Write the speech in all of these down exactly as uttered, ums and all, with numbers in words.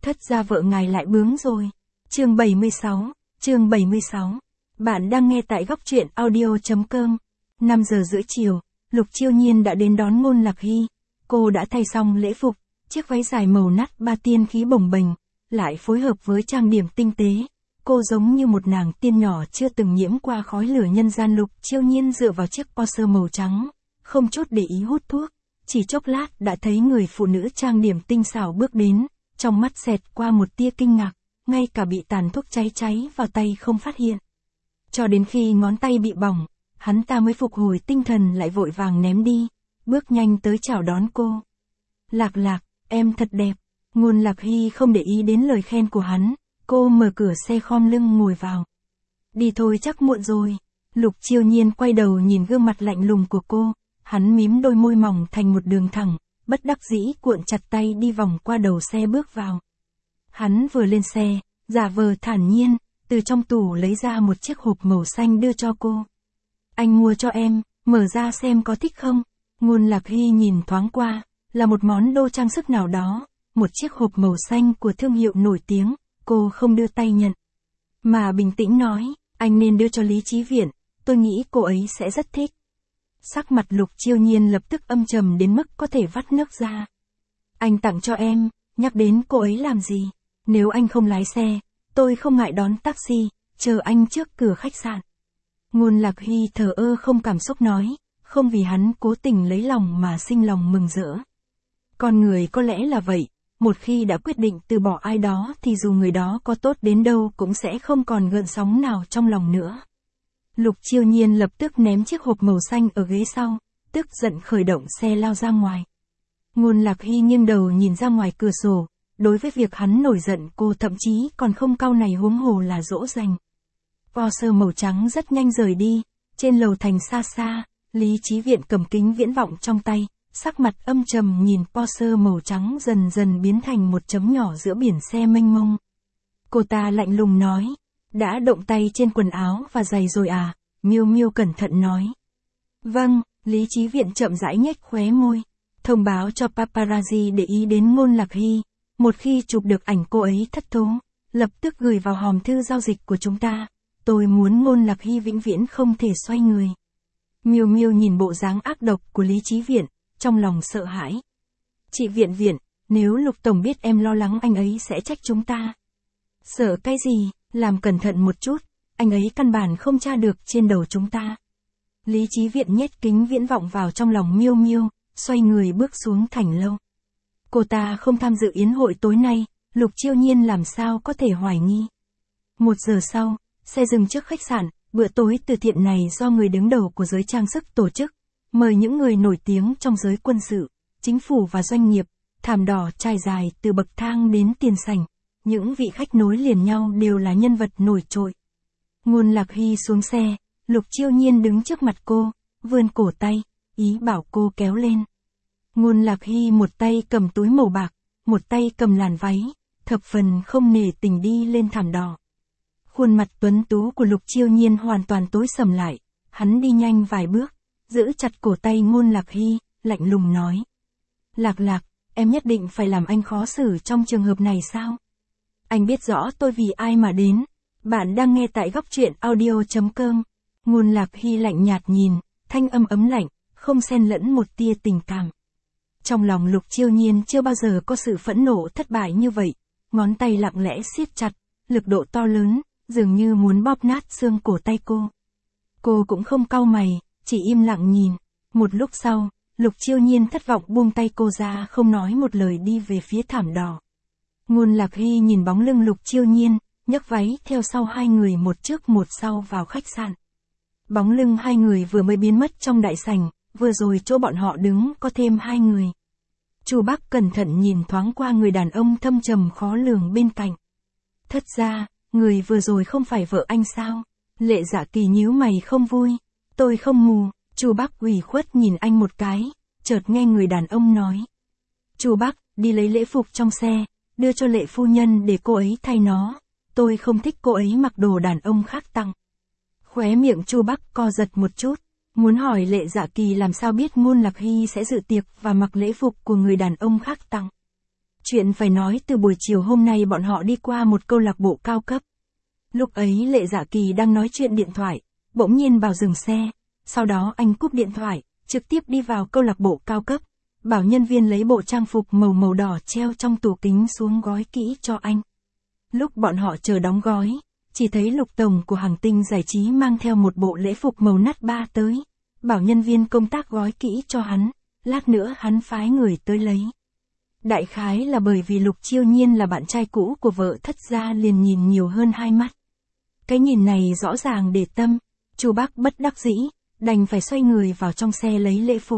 Thất gia vợ ngài lại bướng rồi. Chương bảy mươi sáu, chương bảy mươi sáu. Bạn đang nghe tại góc truyện audio chấm com. năm giờ rưỡi chiều, Lục Chiêu Nhiên đã đến đón Ngôn Lạc Hy. Cô đã thay xong lễ phục, chiếc váy dài màu nát ba tiên khí bồng bềnh, lại phối hợp với trang điểm tinh tế. Cô giống như một nàng tiên nhỏ chưa từng nhiễm qua khói lửa nhân gian. Lục Chiêu Nhiên dựa vào chiếc Porsche màu trắng, không chút để ý hút thuốc. Chỉ chốc lát đã thấy người phụ nữ trang điểm tinh xảo bước đến, trong mắt xẹt qua một tia kinh ngạc, ngay cả bị tàn thuốc cháy cháy vào tay không phát hiện. Cho đến khi ngón tay bị bỏng, hắn ta mới phục hồi tinh thần lại vội vàng ném đi, bước nhanh tới chào đón cô. Lạc Lạc, em thật đẹp. Ngôn Lạc Hy không để ý đến lời khen của hắn, cô mở cửa xe khom lưng ngồi vào. Đi thôi chắc muộn rồi. Lục Chiêu Nhiên quay đầu nhìn gương mặt lạnh lùng của cô, hắn mím đôi môi mỏng thành một đường thẳng, bất đắc dĩ cuộn chặt tay đi vòng qua đầu xe bước vào. Hắn vừa lên xe, giả vờ thản nhiên, từ trong tủ lấy ra một chiếc hộp màu xanh đưa cho cô. Anh mua cho em, mở ra xem có thích không. Ngôn Lạc Hy nhìn thoáng qua, là một món đồ trang sức nào đó, một chiếc hộp màu xanh của thương hiệu nổi tiếng, cô không đưa tay nhận. Mà bình tĩnh nói, anh nên đưa cho Lý Chí Viễn, tôi nghĩ cô ấy sẽ rất thích. Sắc mặt Lục Chiêu Nhiên lập tức âm trầm đến mức có thể vắt nước ra. Anh tặng cho em, nhắc đến cô ấy làm gì? Nếu anh không lái xe, tôi không ngại đón taxi, chờ anh trước cửa khách sạn. Ngôn Lạc Hy thờ ơ không cảm xúc nói, không vì hắn cố tình lấy lòng mà sinh lòng mừng rỡ. Con người có lẽ là vậy, một khi đã quyết định từ bỏ ai đó thì dù người đó có tốt đến đâu cũng sẽ không còn gợn sóng nào trong lòng nữa. Lục Chiêu Nhiên lập tức ném chiếc hộp màu xanh ở ghế sau, tức giận khởi động xe lao ra ngoài. Ngôn Lạc Hy nghiêng đầu nhìn ra ngoài cửa sổ, đối với việc hắn nổi giận cô thậm chí còn không cau này huống hồ là dỗ dành. Porsche màu trắng rất nhanh rời đi, trên lầu thành xa xa, Lý Chí Viễn cầm kính viễn vọng trong tay, sắc mặt âm trầm nhìn Porsche màu trắng dần dần biến thành một chấm nhỏ giữa biển xe mênh mông. Cô ta lạnh lùng nói, đã động tay trên quần áo và giày rồi à? Miêu Miêu cẩn thận nói. Vâng, Lý Chí Viễn chậm rãi nhếch khóe môi, thông báo cho paparazzi để ý đến Ngôn Lạc Hy, một khi chụp được ảnh cô ấy thất thố, lập tức gửi vào hòm thư giao dịch của chúng ta. Tôi muốn Ngôn Lạc Hy vĩnh viễn không thể xoay người. Miêu Miêu nhìn bộ dáng ác độc của Lý Chí Viễn, trong lòng sợ hãi. Chị Viễn Viễn, nếu Lục Tổng biết em lo lắng anh ấy sẽ trách chúng ta. Sợ cái gì, làm cẩn thận một chút, anh ấy căn bản không tra được trên đầu chúng ta. Lý Chí Viễn nhét kính viễn vọng vào trong lòng Miêu Miêu, xoay người bước xuống thành lâu. Cô ta không tham dự yến hội tối nay, Lục Chiêu Nhiên làm sao có thể hoài nghi. Một giờ sau, xe dừng trước khách sạn, bữa tối từ thiện này do người đứng đầu của giới trang sức tổ chức, mời những người nổi tiếng trong giới quân sự, chính phủ và doanh nghiệp, thảm đỏ trải dài từ bậc thang đến tiền sảnh, những vị khách nối liền nhau đều là nhân vật nổi trội. Ngôn Lạc Hy xuống xe, Lục Chiêu Nhiên đứng trước mặt cô, vươn cổ tay, ý bảo cô kéo lên. Ngôn Lạc Hy một tay cầm túi màu bạc, một tay cầm làn váy, thập phần không nể tình đi lên thảm đỏ. Khuôn mặt tuấn tú của Lục Chiêu Nhiên hoàn toàn tối sầm lại, hắn đi nhanh vài bước, giữ chặt cổ tay Ngôn Lạc Hy, lạnh lùng nói. Lạc Lạc, em nhất định phải làm anh khó xử trong trường hợp này sao? Anh biết rõ tôi vì ai mà đến. Bạn đang nghe tại góc truyện audio chấm com. Ngôn Lạc Hy lạnh nhạt nhìn, thanh âm ấm lạnh, không xen lẫn một tia tình cảm. Trong lòng Lục Chiêu Nhiên chưa bao giờ có sự phẫn nộ thất bại như vậy, ngón tay lặng lẽ siết chặt, lực độ to lớn, dường như muốn bóp nát xương cổ tay cô. Cô cũng không cau mày, chỉ im lặng nhìn. Một lúc sau, Lục Chiêu Nhiên thất vọng buông tay cô ra, không nói một lời đi về phía thảm đỏ. Ngôn Lạc Hy nhìn bóng lưng Lục Chiêu Nhiên, nhấc váy theo sau hai người một trước một sau vào khách sạn. Bóng lưng hai người vừa mới biến mất trong đại sảnh, vừa rồi chỗ bọn họ đứng có thêm hai người. Chu Bắc cẩn thận nhìn thoáng qua người đàn ông thâm trầm khó lường bên cạnh. Thất ra, người vừa rồi không phải vợ anh sao? Lệ Dạ Kỳ nhíu mày không vui. Tôi không mù. Chu Bắc ủy khuất nhìn anh một cái, chợt nghe người đàn ông nói. Chu Bắc, đi lấy lễ phục trong xe, đưa cho Lệ phu nhân để cô ấy thay nó. Tôi không thích cô ấy mặc đồ đàn ông khác tặng. Khóe miệng Chu Bắc co giật một chút, muốn hỏi Lệ Dạ Kỳ làm sao biết Ngôn Lạc Hy sẽ dự tiệc và mặc lễ phục của người đàn ông khác tặng. Chuyện phải nói từ buổi chiều hôm nay bọn họ đi qua một câu lạc bộ cao cấp. Lúc ấy Lệ Dạ Kỳ đang nói chuyện điện thoại, bỗng nhiên Bảo dừng xe, sau đó anh cúp điện thoại, trực tiếp đi vào câu lạc bộ cao cấp, bảo nhân viên lấy bộ trang phục màu màu đỏ treo trong tủ kính xuống gói kỹ cho anh. Lúc bọn họ chờ đóng gói, chỉ thấy Lục tổng của Hàng Tinh Giải trí mang theo một bộ lễ phục màu nát ba tới, bảo nhân viên công tác gói kỹ cho hắn, lát nữa hắn phái người tới lấy. Đại khái là bởi vì Lục Chiêu Nhiên là bạn trai cũ của vợ Thất gia liền nhìn nhiều hơn hai mắt. Cái nhìn này rõ ràng để tâm, Chu Bác bất đắc dĩ, đành phải xoay người vào trong xe lấy lễ phục.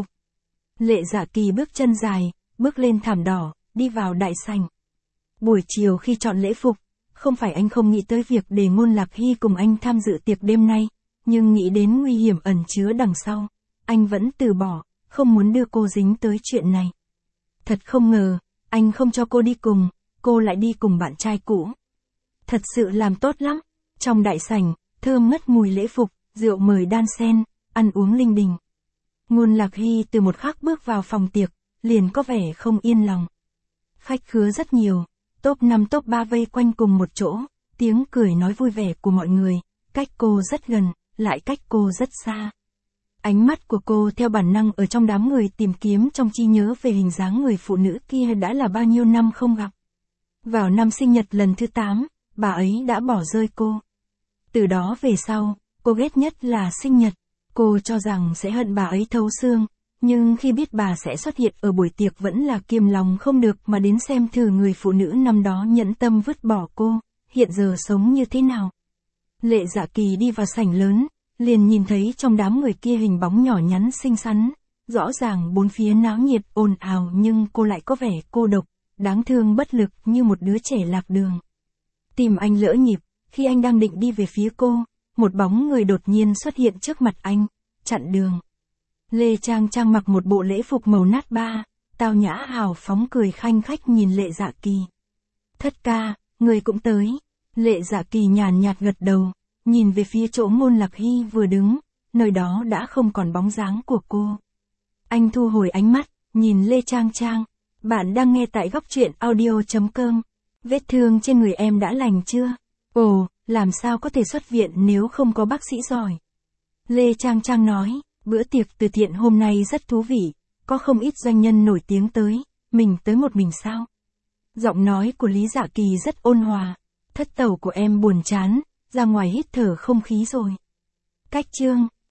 Lệ Dạ Kỳ bước chân dài, bước lên thảm đỏ, đi vào đại sảnh. Buổi chiều khi chọn lễ phục, không phải anh không nghĩ tới việc để Ngôn Lạc Hy cùng anh tham dự tiệc đêm nay, nhưng nghĩ đến nguy hiểm ẩn chứa đằng sau, anh vẫn từ bỏ, không muốn đưa cô dính tới chuyện này. Thật không ngờ, anh không cho cô đi cùng, cô lại đi cùng bạn trai cũ. Thật sự làm tốt lắm. Trong đại sảnh, thơm ngất mùi lễ phục, rượu mời đan sen, ăn uống linh đình. Ngôn Lạc Hy từ một khắc bước vào phòng tiệc, liền có vẻ không yên lòng. Khách khứa rất nhiều, top năm top ba vây quanh cùng một chỗ, tiếng cười nói vui vẻ của mọi người, cách cô rất gần, lại cách cô rất xa. Ánh mắt của cô theo bản năng ở trong đám người tìm kiếm trong trí nhớ về hình dáng người phụ nữ kia đã là bao nhiêu năm không gặp. Vào năm sinh nhật lần thứ tám, bà ấy đã bỏ rơi cô. Từ đó về sau, cô ghét nhất là sinh nhật. Cô cho rằng sẽ hận bà ấy thấu xương, nhưng khi biết bà sẽ xuất hiện ở buổi tiệc vẫn là kiềm lòng không được mà đến xem thử người phụ nữ năm đó nhẫn tâm vứt bỏ cô, hiện giờ sống như thế nào. Lệ Dạ Kỳ đi vào sảnh lớn, liền nhìn thấy trong đám người kia hình bóng nhỏ nhắn xinh xắn, rõ ràng bốn phía náo nhiệt ồn ào nhưng cô lại có vẻ cô độc, đáng thương bất lực như một đứa trẻ lạc đường. Tim anh lỡ nhịp, khi anh đang định đi về phía cô, một bóng người đột nhiên xuất hiện trước mặt anh, chặn đường. Lê Trang Trang mặc một bộ lễ phục màu nát ba, tao nhã hào phóng cười khanh khách nhìn Lệ Dạ Kỳ. Thất ca, người cũng tới. Lệ Dạ Kỳ nhàn nhạt gật đầu, nhìn về phía chỗ Ngôn Lạc Hy vừa đứng, nơi đó đã không còn bóng dáng của cô. Anh thu hồi ánh mắt, nhìn Lê Trang Trang. Bạn đang nghe tại góc truyện audio chấm com. Vết thương trên người em đã lành chưa? Ồ, làm sao có thể xuất viện nếu không có bác sĩ giỏi? Lê Trang Trang nói, bữa tiệc từ thiện hôm nay rất thú vị, có không ít doanh nhân nổi tiếng tới, mình tới một mình sao? Giọng nói của Lý Dạ Kỳ rất ôn hòa, thất tẩu của em buồn chán, ra ngoài hít thở không khí rồi. Cách chương